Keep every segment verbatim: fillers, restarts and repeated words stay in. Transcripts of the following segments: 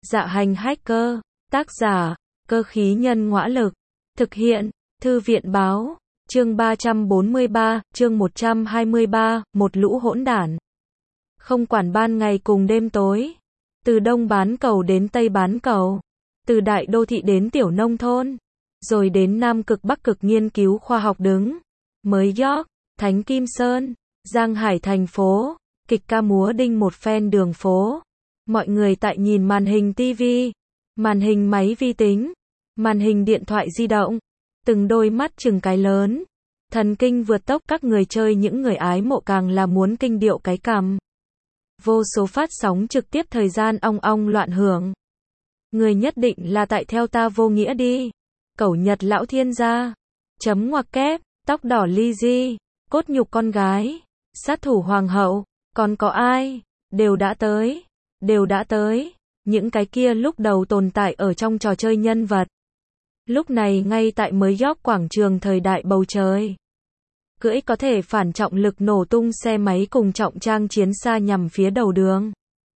Dạ hành hacker, tác giả, cơ khí nhân ngõa lực, thực hiện, thư viện báo, chương ba trăm bốn mươi ba, chương một trăm hai mươi ba, một lũ hỗn đản. Không quản ban ngày cùng đêm tối, từ đông bán cầu đến tây bán cầu, từ đại đô thị đến tiểu nông thôn, rồi đến nam cực bắc cực nghiên cứu khoa học đứng, mới York, Thánh Kim Sơn, Giang Hải thành phố, kịch ca múa đinh một phen đường phố. Mọi người tại nhìn màn hình ti vi, màn hình máy vi tính, màn hình điện thoại di động, từng đôi mắt chừng cái lớn, thần kinh vượt tốc các người chơi những người ái mộ càng là muốn kinh điệu cái cằm. Vô số phát sóng trực tiếp thời gian ong ong loạn hưởng. Người nhất định là tại theo ta vô nghĩa đi. Cẩu Nhật lão thiên gia, chấm ngoặc kép, tóc đỏ ly di, cốt nhục con gái, sát thủ hoàng hậu, còn có ai, đều đã tới, đều đã tới, những cái kia lúc đầu tồn tại ở trong trò chơi nhân vật. Lúc này ngay tại mới York quảng trường thời đại bầu trời. Cưỡi có thể phản trọng lực nổ tung xe máy cùng trọng trang chiến xa nhằm phía đầu đường.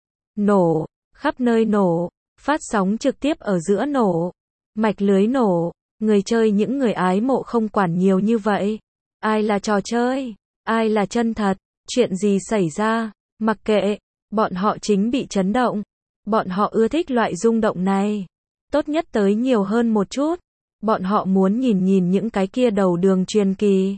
Nổ, khắp nơi nổ, phát sóng trực tiếp ở giữa nổ, mạch lưới nổ, người chơi những người ái mộ không quản nhiều như vậy. Ai là trò chơi, ai là chân thật, chuyện gì xảy ra, mặc kệ, bọn họ chính bị chấn động. Bọn họ ưa thích loại rung động này. Tốt nhất tới nhiều hơn một chút. Bọn họ muốn nhìn nhìn những cái kia đầu đường truyền kỳ.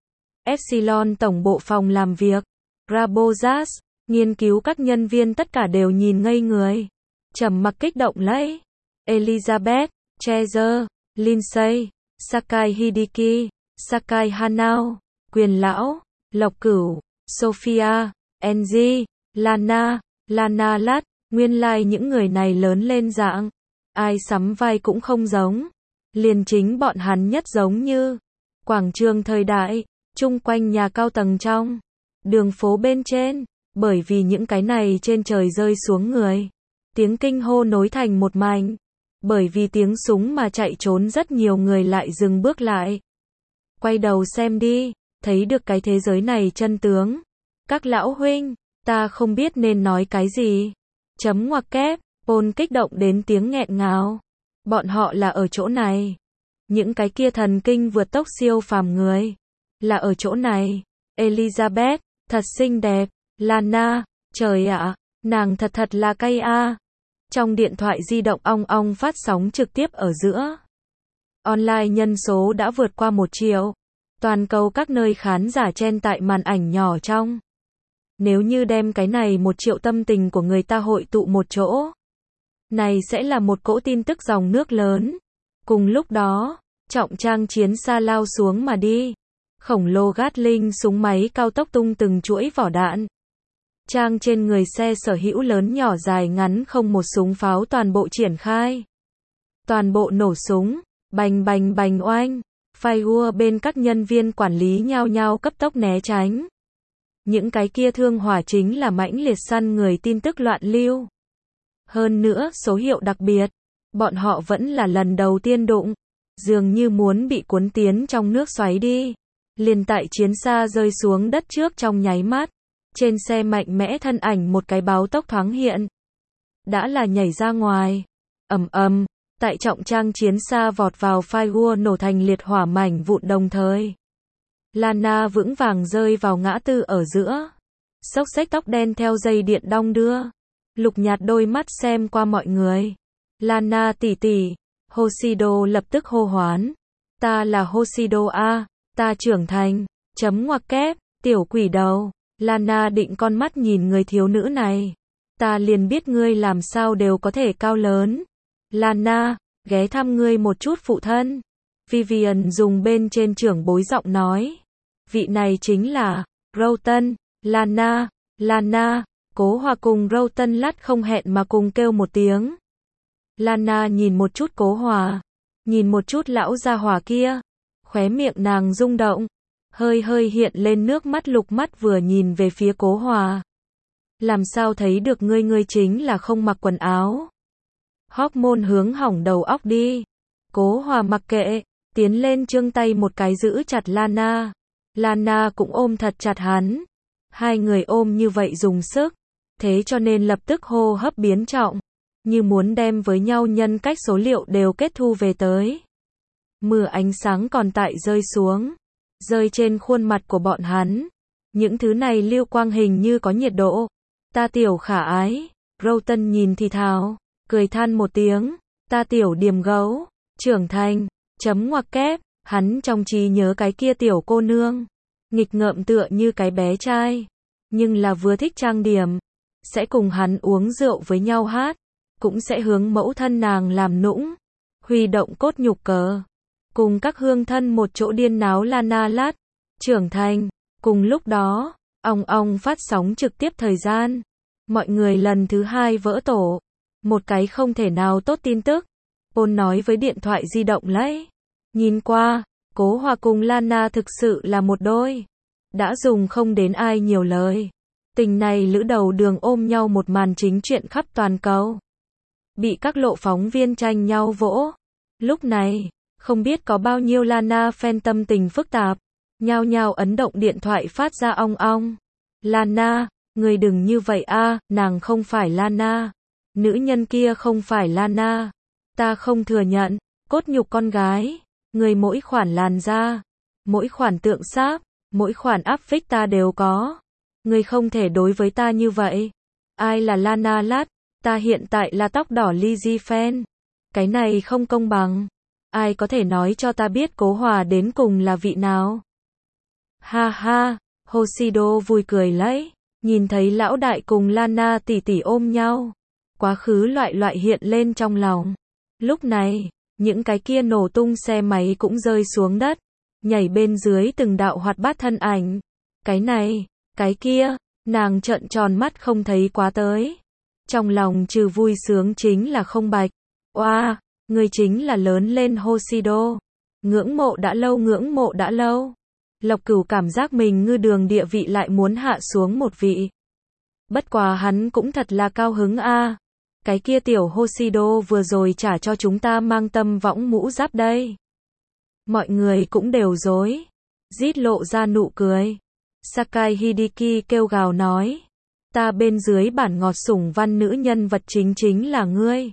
Epsilon tổng bộ phòng làm việc, Rabozas, nghiên cứu các nhân viên tất cả đều nhìn ngây người. Trầm mặc kích động lấy. Elizabeth, Treasure, Lindsay, Sakai Hideki, Sakai Hanao, Quyền Lão, Lộc Cửu, Sophia, Angie, Lana, Lana Lát, nguyên lai like những người này lớn lên dạng. Ai sắm vai cũng không giống. Liền chính bọn hắn nhất giống như. Quảng trường thời đại, chung quanh nhà cao tầng trong. Đường phố bên trên, bởi vì những cái này trên trời rơi xuống người. Tiếng kinh hô nối thành một mảnh. Bởi vì tiếng súng mà chạy trốn rất nhiều người lại dừng bước lại. Quay đầu xem đi, thấy được cái thế giới này chân tướng. Các lão huynh, ta không biết nên nói cái gì. Chấm ngoặc kép, Paul kích động đến tiếng nghẹn ngào. Bọn họ là ở chỗ này. Những cái kia thần kinh vượt tốc siêu phàm người. Là ở chỗ này. Elizabeth, thật xinh đẹp. Lana, trời ạ, nàng thật thật là cay a. Trong điện thoại di động ong ong phát sóng trực tiếp ở giữa. Online nhân số đã vượt qua một triệu. Toàn cầu các nơi khán giả chen tại màn ảnh nhỏ trong. Nếu như đem cái này một triệu tâm tình của người ta hội tụ một chỗ. Này sẽ là một cỗ tin tức dòng nước lớn. Cùng lúc đó, trọng trang chiến xa lao xuống mà đi. Khổng lồ Gatling súng máy cao tốc tung từng chuỗi vỏ đạn. Trang trên người xe sở hữu lớn nhỏ dài ngắn không một súng pháo toàn bộ triển khai. Toàn bộ nổ súng, bành bành bành oanh. Firewall bên các nhân viên quản lý nhao nhao cấp tốc né tránh. Những cái kia thương hỏa chính là mãnh liệt săn người tin tức loạn lưu. Hơn nữa số hiệu đặc biệt, bọn họ vẫn là lần đầu tiên đụng, dường như muốn bị cuốn tiến trong nước xoáy đi. Liền tại chiến xa rơi xuống đất trước trong nháy mắt, trên xe mạnh mẽ thân ảnh một cái báo tốc thoáng hiện. Đã là nhảy ra ngoài, ầm ầm, tại trọng trang chiến xa vọt vào firewall nổ thành liệt hỏa mảnh vụn đồng thời. Lana vững vàng rơi vào ngã tư ở giữa. Xốc xếch tóc đen theo dây điện đong đưa. Lục nhạt đôi mắt xem qua mọi người. Lana tỷ tỷ. Hoshido lập tức hô hoán. Ta là Hoshido a, ta trưởng thành. Chấm ngoặc kép, tiểu quỷ đầu. Lana định con mắt nhìn người thiếu nữ này. Ta liền biết ngươi làm sao đều có thể cao lớn. Lana, ghé thăm ngươi một chút phụ thân. Vivian dùng bên trên trưởng bối giọng nói. Vị này chính là Roughton, Lana, Lana. Cố Hòa cùng Roughton lát không hẹn mà cùng kêu một tiếng. Lana nhìn một chút Cố Hòa, nhìn một chút lão gia hỏa kia, khóe miệng nàng rung động, hơi hơi hiện lên nước mắt lục mắt vừa nhìn về phía Cố Hòa. Làm sao thấy được ngươi ngươi chính là không mặc quần áo. Hormone hướng hỏng đầu óc đi. Cố Hòa mặc kệ, tiến lên trương tay một cái giữ chặt Lana. Lana cũng ôm thật chặt hắn. Hai người ôm như vậy dùng sức, thế cho nên lập tức hô hấp biến trọng. như muốn đem với nhau nhân cách số liệu đều kết thu về tới. Mưa ánh sáng còn tại rơi xuống, rơi trên khuôn mặt của bọn hắn. Những thứ này lưu quang hình như có nhiệt độ. Ta tiểu khả ái, Rowton nhìn thì thào, cười than một tiếng, ta tiểu điềm gấu, trưởng thành, chấm ngoặc kép, hắn trong trí nhớ cái kia tiểu cô nương, nghịch ngợm tựa như cái bé trai, nhưng là vừa thích trang điểm, sẽ cùng hắn uống rượu với nhau hát, cũng sẽ hướng mẫu thân nàng làm nũng, huy động cốt nhục cờ, cùng các hương thân một chỗ điên náo Lana Lát, trưởng thành. Cùng lúc đó, ong ong phát sóng trực tiếp thời gian. Mọi người lần thứ hai vỡ tổ. Một cái không thể nào tốt tin tức. Paul nói với điện thoại di động lấy. Nhìn qua, Cố Hòa cùng Lana thực sự là một đôi. Đã dùng không đến ai nhiều lời. Tình này lữ đầu đường ôm nhau một màn chính chuyện khắp toàn cầu. Bị các lộ phóng viên tranh nhau vỗ. Lúc này, không biết có bao nhiêu Lana fan tâm tình phức tạp. Nhao nhao ấn động điện thoại phát ra ong ong. Lana, người đừng như vậy a, nàng không phải Lana. Nữ nhân kia không phải Lana. Ta không thừa nhận, cốt nhục con gái. Người mỗi khoản làn da, mỗi khoản tượng sáp, mỗi khoản áp phích ta đều có. Người không thể đối với ta như vậy. Ai là Lana Lát? Ta hiện tại là tóc đỏ Lizzy fan. Cái này không công bằng. Ai có thể nói cho ta biết Cố Hòa đến cùng là vị nào? Ha ha, Hoshido vui cười lấy, nhìn thấy lão đại cùng Lana tỷ tỷ ôm nhau. Quá khứ loại loại hiện lên trong lòng. Lúc này, những cái kia nổ tung xe máy cũng rơi xuống đất, nhảy bên dưới từng đạo hoạt bát thân ảnh. Cái này, cái kia, nàng trợn tròn mắt không thấy quá tới. Trong lòng trừ vui sướng chính là không bạch. Oa, wow, người chính là lớn lên Hoshido. Ngưỡng mộ đã lâu ngưỡng mộ đã lâu. Lộc Cửu cảm giác mình ngư đường địa vị lại muốn hạ xuống một vị. Bất quá hắn cũng thật là cao hứng a. À. Cái kia tiểu Hoshido vừa rồi trả cho chúng ta mang tâm võng mũ giáp đây. Mọi người cũng đều dối. Rít lộ ra nụ cười. Sakai Hideki kêu gào nói. Ta bên dưới bản ngọt sủng văn nữ nhân vật chính chính là ngươi.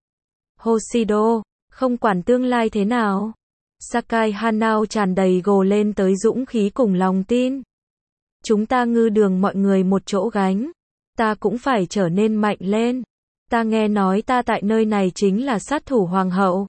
Hoshido, không quản tương lai thế nào. Sakai Hanao tràn đầy gồ lên tới dũng khí cùng lòng tin. Chúng ta ngư đường mọi người một chỗ gánh. Ta cũng phải trở nên mạnh lên. Ta nghe nói ta tại nơi này chính là sát thủ hoàng hậu.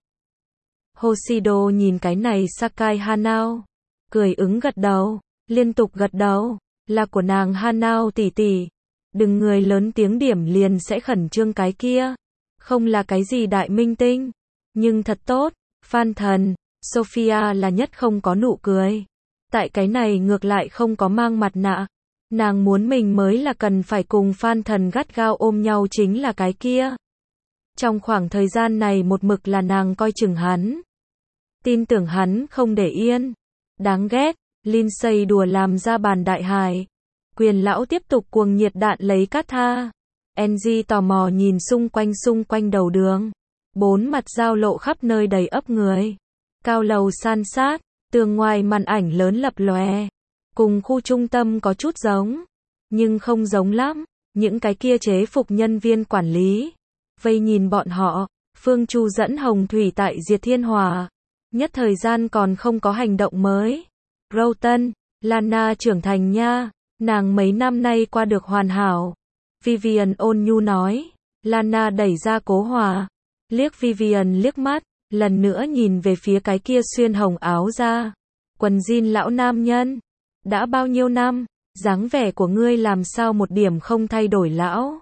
Hoshido nhìn cái này Sakai Hanao. Cười ứng gật đầu. Liên tục gật đầu. Là của nàng Hanao tỷ tỷ. Đừng người lớn tiếng điểm liền sẽ khẩn trương cái kia. Không là cái gì đại minh tinh. Nhưng thật tốt. Fan thần. Sophia là nhất không có nụ cười. Tại cái này ngược lại không có mang mặt nạ. Nàng muốn mình mới là cần phải cùng fan thần gắt gao ôm nhau chính là cái kia. Trong khoảng thời gian này một mực là nàng coi chừng hắn. Tin tưởng hắn không để yên. Đáng ghét, Lindsay đùa làm ra bàn đại hài. Quyền lão tiếp tục cuồng nhiệt đạn lấy cát tha. Angie tò mò nhìn xung quanh xung quanh đầu đường. Bốn mặt giao lộ khắp nơi đầy ấp người. Cao lầu san sát, tường ngoài màn ảnh lớn lập lòe. Cùng khu trung tâm có chút giống, nhưng không giống lắm. Những cái kia chế phục nhân viên quản lý. Vây nhìn bọn họ, Phương Chu dẫn Hồng Thủy tại Diệt Thiên Hòa. Nhất thời gian còn không có hành động mới. Rowton, Lana trưởng thành nha, nàng mấy năm nay qua được hoàn hảo. Vivian ôn nhu nói. Lana đẩy ra Cố Hòa. Liếc Vivian liếc mắt, lần nữa nhìn về phía cái kia xuyên hồng áo da. Quần jean lão nam nhân. Đã bao nhiêu năm, dáng vẻ của ngươi làm sao một điểm không thay đổi lão.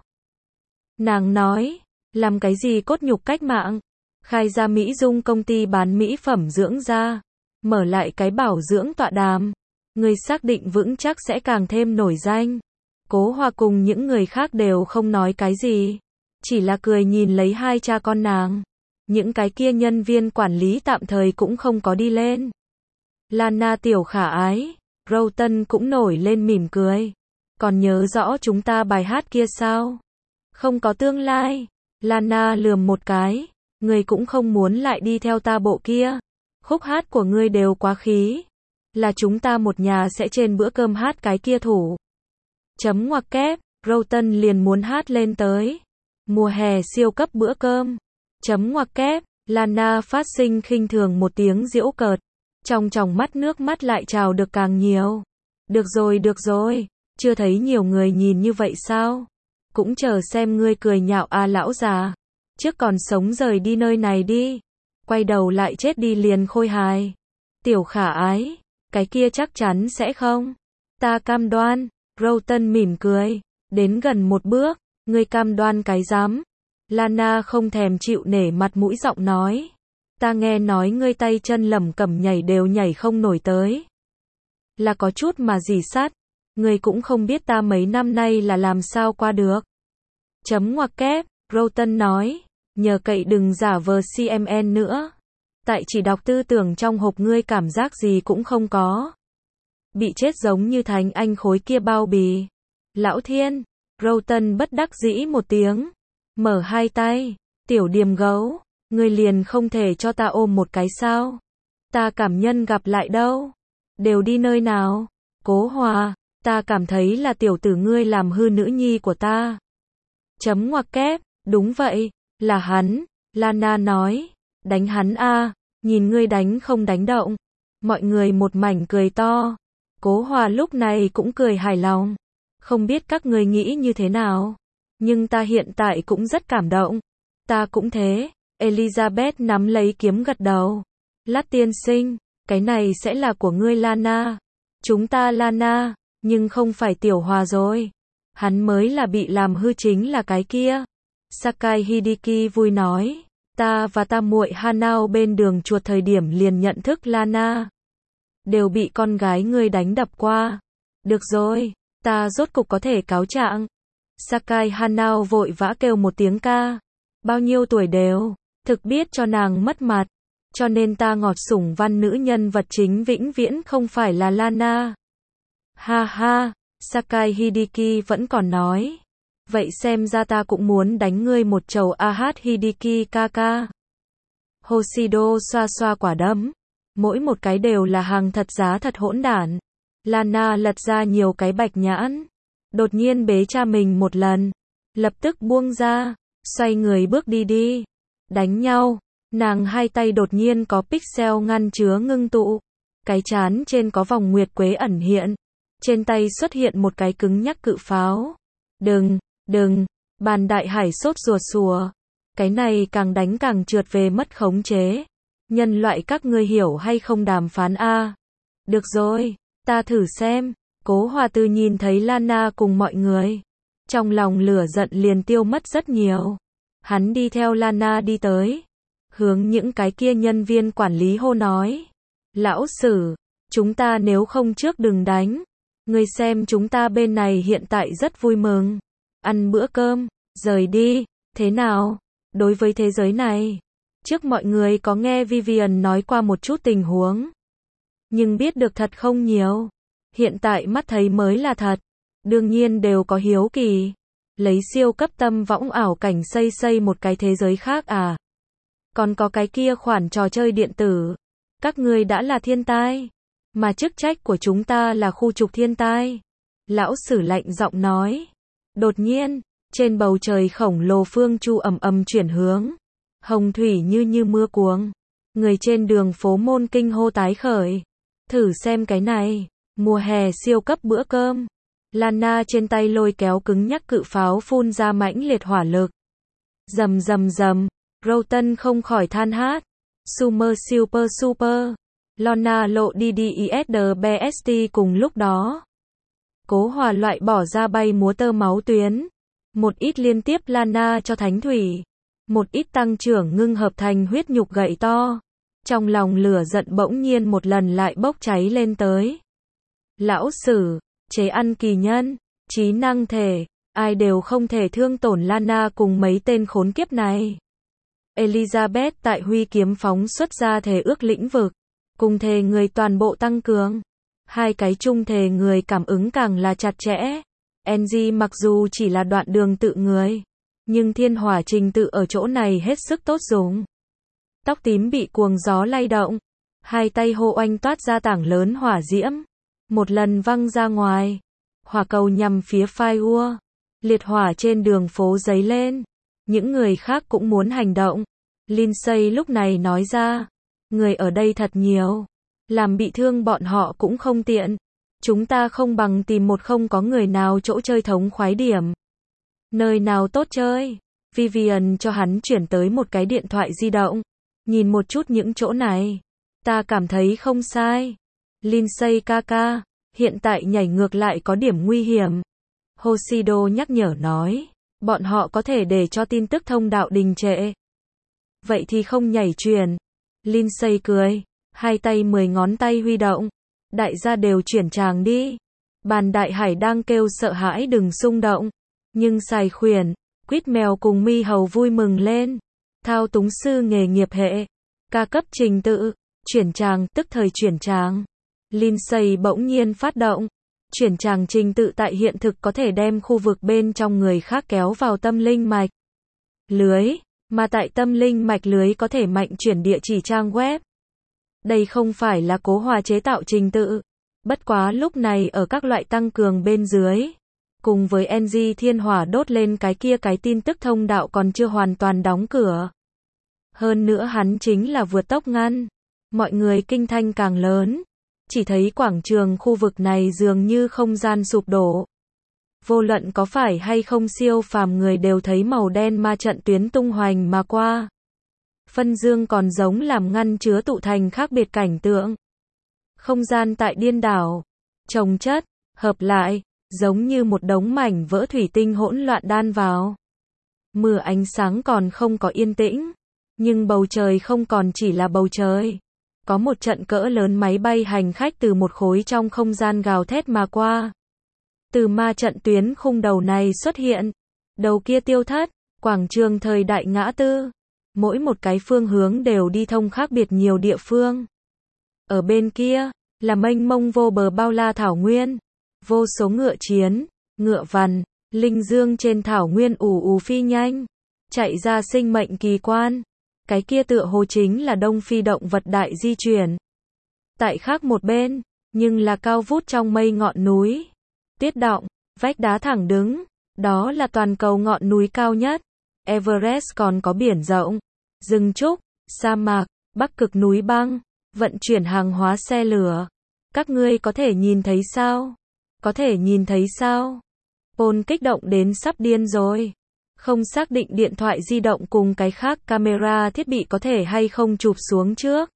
Nàng nói, làm cái gì cốt nhục cách mạng, khai ra Mỹ Dung công ty bán mỹ phẩm dưỡng da, mở lại cái bảo dưỡng tọa đàm, ngươi xác định vững chắc sẽ càng thêm nổi danh. Cố Hòa cùng những người khác đều không nói cái gì, chỉ là cười nhìn lấy hai cha con nàng. Những cái kia nhân viên quản lý tạm thời cũng không có đi lên. Lana tiểu khả ái. Rowton cũng nổi lên mỉm cười. Còn nhớ rõ chúng ta bài hát kia sao? Không có tương lai. Lana lườm một cái. Ngươi cũng không muốn lại đi theo ta bộ kia. Khúc hát của ngươi đều quá khí. Là chúng ta một nhà sẽ trên bữa cơm hát cái kia thủ. Chấm ngoặc kép. Rowton liền muốn hát lên tới. Mùa hè siêu cấp bữa cơm. Chấm ngoặc kép, Lana phát sinh khinh thường một tiếng giễu cợt. Trong tròng mắt nước mắt lại trào được càng nhiều. Được rồi được rồi, chưa thấy nhiều người nhìn như vậy sao? Cũng chờ xem ngươi cười nhạo à lão già. Trước còn sống rời đi nơi này đi. Quay đầu lại chết đi liền khôi hài. Tiểu khả ái, cái kia chắc chắn sẽ không. Ta cam đoan, Roughton mỉm cười. Đến gần một bước, ngươi cam đoan cái dám. Lana không thèm chịu nể mặt mũi giọng nói. Ta nghe nói ngươi tay chân lẩm cẩm nhảy đều nhảy không nổi tới. Là có chút mà gì sát. Ngươi cũng không biết ta mấy năm nay là làm sao qua được. Chấm ngoặc kép, Roughton nói. Nhờ cậy đừng giả vờ xê em en nữa. Tại chỉ đọc tư tưởng trong hộp ngươi cảm giác gì cũng không có. Bị chết giống như thánh anh khối kia bao bì. Lão thiên, Roughton bất đắc dĩ một tiếng. Mở hai tay, tiểu điềm gấu, ngươi liền không thể cho ta ôm một cái sao? Ta cảm nhân gặp lại đâu? Đều đi nơi nào? Cố Hòa, ta cảm thấy là tiểu tử ngươi làm hư nữ nhi của ta. Chấm ngoặc kép, đúng vậy, là hắn, Lana nói, đánh hắn a, nhìn ngươi đánh không đánh động. Mọi người một mảnh cười to. Cố Hòa lúc này cũng cười hài lòng. Không biết các ngươi nghĩ như thế nào, nhưng ta hiện tại cũng rất cảm động. Ta cũng thế. Elizabeth nắm lấy kiếm gật đầu. Lát tiên sinh, cái này sẽ là của ngươi Lana. Chúng ta Lana, nhưng không phải Tiểu Hòa rồi. Hắn mới là bị làm hư chính là cái kia. Sakai Hideki vui nói. Ta và ta muội Hanao bên đường chuột thời điểm liền nhận thức Lana. Đều bị con gái ngươi đánh đập qua. Được rồi, ta rốt cục có thể cáo trạng. Sakai Hanao vội vã kêu một tiếng ca. Bao nhiêu tuổi đều, thực biết cho nàng mất mặt. Cho nên ta ngọt sủng văn nữ nhân vật chính vĩnh viễn không phải là Lana. Ha ha, Sakai Hideki vẫn còn nói. Vậy xem ra ta cũng muốn đánh ngươi một chầu a hát Hideki kaka. Hoshido xoa xoa quả đấm. Mỗi một cái đều là hàng thật giá thật hỗn đản. Lana lật ra nhiều cái bạch nhãn. Đột nhiên bế cha mình một lần. Lập tức buông ra. Xoay người bước đi đi. Đánh nhau. Nàng hai tay đột nhiên có pixel ngăn chứa ngưng tụ. Cái chán trên có vòng nguyệt quế ẩn hiện. Trên tay xuất hiện một cái cứng nhắc cự pháo. Đừng, đừng. Bàn đại hải sốt ruột sùa. Cái này càng đánh càng trượt về mất khống chế. Nhân loại các ngươi hiểu hay không đàm phán a? Được rồi, ta thử xem. Cố Hòa Tư nhìn thấy Lana cùng mọi người. Trong lòng lửa giận liền tiêu mất rất nhiều. Hắn đi theo Lana đi tới. Hướng những cái kia nhân viên quản lý hô nói. Lão sử, chúng ta nếu không trước đừng đánh. Ngươi xem chúng ta bên này hiện tại rất vui mừng. Ăn bữa cơm, rời đi, thế nào? Đối với thế giới này. Trước mọi người có nghe Vivian nói qua một chút tình huống. Nhưng biết được thật không nhiều. Hiện tại mắt thấy mới là thật. Đương nhiên đều có hiếu kỳ. Lấy siêu cấp tâm võng ảo cảnh xây xây một cái thế giới khác à? Còn có cái kia khoản trò chơi điện tử. Các ngươi đã là thiên tai. Mà chức trách của chúng ta là khu trục thiên tai. Lão sử lạnh giọng nói. Đột nhiên, trên bầu trời khổng lồ phương chu ầm ầm chuyển hướng. Hồng thủy như như mưa cuống. Người trên đường phố môn kinh hô tái khởi. Thử xem cái này. Mùa hè siêu cấp bữa cơm. Lana trên tay lôi kéo cứng nhắc cự pháo phun ra mãnh liệt hỏa lực. Rầm rầm rầm. Roughton không khỏi than hát. Super super super. Lana lộ đi đi isdbst cùng lúc đó. Cố Hòa loại bỏ ra bay múa tơ máu tuyến. Một ít liên tiếp Lana cho thánh thủy. Một ít tăng trưởng ngưng hợp thành huyết nhục gậy to. Trong lòng lửa giận bỗng nhiên một lần lại bốc cháy lên tới. Lão sử, chế ăn kỳ nhân, trí năng thể, ai đều không thể thương tổn Lana cùng mấy tên khốn kiếp này. Elizabeth tại huy kiếm phóng xuất ra thể ước lĩnh vực. Cùng thể người toàn bộ tăng cường. Hai cái chung thể người cảm ứng càng là chặt chẽ. Engie mặc dù chỉ là đoạn đường tự người. Nhưng thiên hỏa trình tự ở chỗ này hết sức tốt dùng. Tóc tím bị cuồng gió lay động. Hai tay hô oanh toát ra tảng lớn hỏa diễm. Một lần văng ra ngoài. Hỏa cầu nhằm phía Firewall. Liệt hỏa trên đường phố giấy lên. Những người khác cũng muốn hành động. Lindsay lúc này nói ra, người ở đây thật nhiều, làm bị thương bọn họ cũng không tiện. Chúng ta không bằng tìm một không có người nào chỗ chơi thống khoái điểm. Nơi nào tốt chơi? Vivian cho hắn chuyển tới một cái điện thoại di động. Nhìn một chút những chỗ này. Ta cảm thấy không sai. Lindsay ca ca, hiện tại nhảy ngược lại có điểm nguy hiểm. Hoshido nhắc nhở nói, bọn họ có thể để cho tin tức thông đạo đình trệ. Vậy thì không nhảy truyền. Lindsay cười, hai tay mười ngón tay huy động. Đại gia đều chuyển tràng đi. Bàn đại hải đang kêu sợ hãi đừng xung động. Nhưng xài khuyển, quýt mèo cùng mi hầu vui mừng lên. Thao túng sư nghề nghiệp hệ. Ca cấp trình tự. Chuyển tràng tức thời chuyển tràng. Lindsay bỗng nhiên phát động. Chuyển tràng trình tự tại hiện thực có thể đem khu vực bên trong người khác kéo vào tâm linh mạch lưới. Mà tại tâm linh mạch lưới có thể mạnh chuyển địa chỉ trang web. Đây không phải là cố hòa chế tạo trình tự. Bất quá lúc này ở các loại tăng cường bên dưới. Cùng với en giê thiên hỏa đốt lên cái kia cái tin tức thông đạo còn chưa hoàn toàn đóng cửa. Hơn nữa hắn chính là vượt tốc ngăn. Mọi người kinh thanh càng lớn. Chỉ thấy quảng trường khu vực này dường như không gian sụp đổ. Vô luận có phải hay không siêu phàm người đều thấy màu đen ma trận tuyến tung hoành mà qua. Phân dương còn giống làm ngăn chứa tụ thành khác biệt cảnh tượng. Không gian tại điên đảo, chồng chất, hợp lại, giống như một đống mảnh vỡ thủy tinh hỗn loạn đan vào. Mưa ánh sáng còn không có yên tĩnh, nhưng bầu trời không còn chỉ là bầu trời. Có một trận cỡ lớn máy bay hành khách từ một khối trong không gian gào thét mà qua. Từ ma trận tuyến khung đầu này xuất hiện, đầu kia tiêu thất, quảng trường thời đại ngã tư. Mỗi một cái phương hướng đều đi thông khác biệt nhiều địa phương. Ở bên kia, là mênh mông vô bờ bao la thảo nguyên. Vô số ngựa chiến, ngựa vằn, linh dương trên thảo nguyên ù ù phi nhanh. Chạy ra sinh mệnh kỳ quan. Cái kia tựa hồ chính là đông phi động vật đại di chuyển. Tại khác một bên, nhưng là cao vút trong mây ngọn núi. Tuyết động, vách đá thẳng đứng. Đó là toàn cầu ngọn núi cao nhất. Everest còn có biển rộng, rừng trúc, sa mạc, bắc cực núi băng, vận chuyển hàng hóa xe lửa. Các ngươi có thể nhìn thấy sao? Có thể nhìn thấy sao? Paul kích động đến sắp điên rồi. Không xác định điện thoại di động cùng cái khác camera thiết bị có thể hay không chụp xuống trước.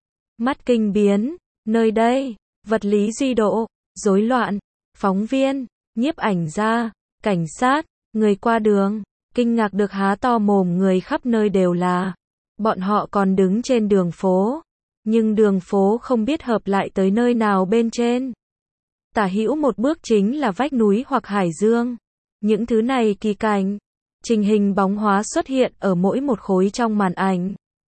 Mắt kinh biến, nơi đây, vật lý duy độ, rối loạn, phóng viên, nhiếp ảnh gia, cảnh sát, người qua đường. Kinh ngạc được há to mồm người khắp nơi đều là. Bọn họ còn đứng trên đường phố. Nhưng đường phố không biết hợp lại tới nơi nào bên trên. Tả hữu một bước chính là vách núi hoặc hải dương. Những thứ này kỳ cảnh. Trình hình bóng hóa xuất hiện ở mỗi một khối trong màn ảnh.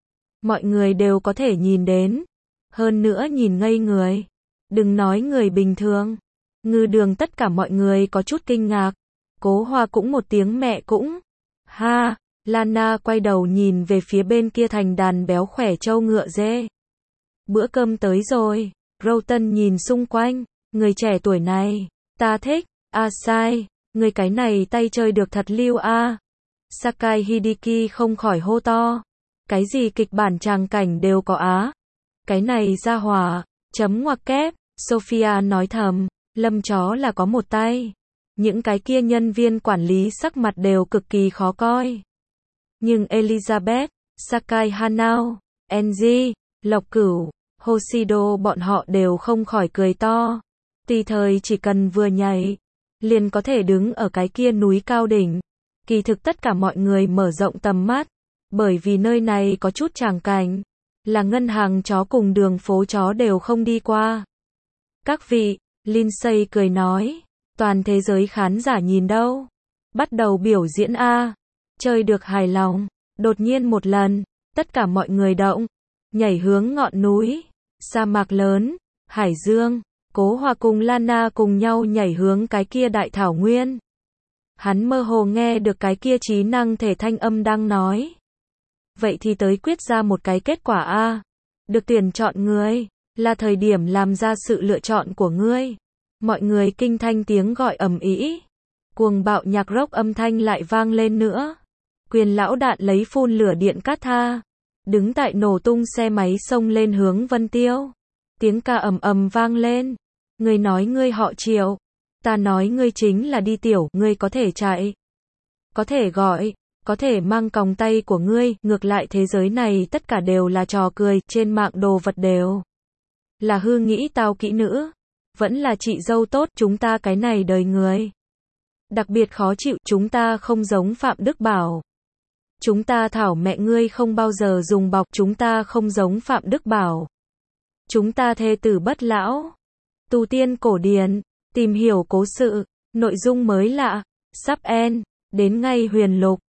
Mọi người đều có thể nhìn đến. Hơn nữa nhìn ngây người. Đừng nói người bình thường. Ngư đường tất cả mọi người có chút kinh ngạc. Cố Hoa cũng một tiếng mẹ cũng. Ha, Lana quay đầu nhìn về phía bên kia thành đàn béo khỏe trâu ngựa dê. Bữa cơm tới rồi. Roughton nhìn xung quanh. Người trẻ tuổi này, ta thích. À sai, người cái này tay chơi được thật lưu a. À. Sakai Hideki không khỏi hô to. Cái gì kịch bản tràng cảnh đều có á. Cái này ra hỏa, chấm ngoặc kép. Sophia nói thầm, lâm chó là có một tay. Những cái kia nhân viên quản lý sắc mặt đều cực kỳ khó coi. Nhưng Elizabeth, Sakai Hanao, Enji, Lộc Cửu, Hoshido bọn họ đều không khỏi cười to. Tùy thời chỉ cần vừa nhảy, liền có thể đứng ở cái kia núi cao đỉnh. Kỳ thực tất cả mọi người mở rộng tầm mắt, bởi vì nơi này có chút tràng cảnh, là ngân hàng chó cùng đường phố chó đều không đi qua. Các vị, Lindsay cười nói, toàn thế giới khán giả nhìn đâu. Bắt đầu biểu diễn a. Chơi được hài lòng. Đột nhiên một lần, tất cả mọi người động, nhảy hướng ngọn núi, sa mạc lớn, hải dương. Cố Hoa cùng Lana cùng nhau nhảy hướng cái kia đại thảo nguyên. Hắn mơ hồ nghe được cái kia trí năng thể thanh âm đang nói. Vậy thì tới quyết ra một cái kết quả a. Được tuyển chọn người, là thời điểm làm ra sự lựa chọn của ngươi. Mọi người kinh thanh tiếng gọi ầm ĩ. Cuồng bạo nhạc rock âm thanh lại vang lên nữa. Quyền lão đạn lấy phun lửa điện cát tha. Đứng tại nổ tung xe máy xông lên hướng Vân Tiêu. Tiếng ca ầm ầm vang lên. Ngươi nói ngươi họ Triệu. Ta nói ngươi chính là đi tiểu, ngươi có thể chạy. Có thể gọi. Có thể mang còng tay của ngươi, ngược lại thế giới này tất cả đều là trò cười, trên mạng đồ vật đều là hư nghĩ tao kỹ nữ. Vẫn là chị dâu tốt, chúng ta cái này đời người. Đặc biệt khó chịu, chúng ta không giống Phạm Đức Bảo. Chúng ta thảo mẹ ngươi không bao giờ dùng bọc, chúng ta không giống Phạm Đức Bảo. Chúng ta thê tử bất lão. Tu tiên cổ điển, tìm hiểu cố sự, nội dung mới lạ, sắp end, đến ngay huyền lục.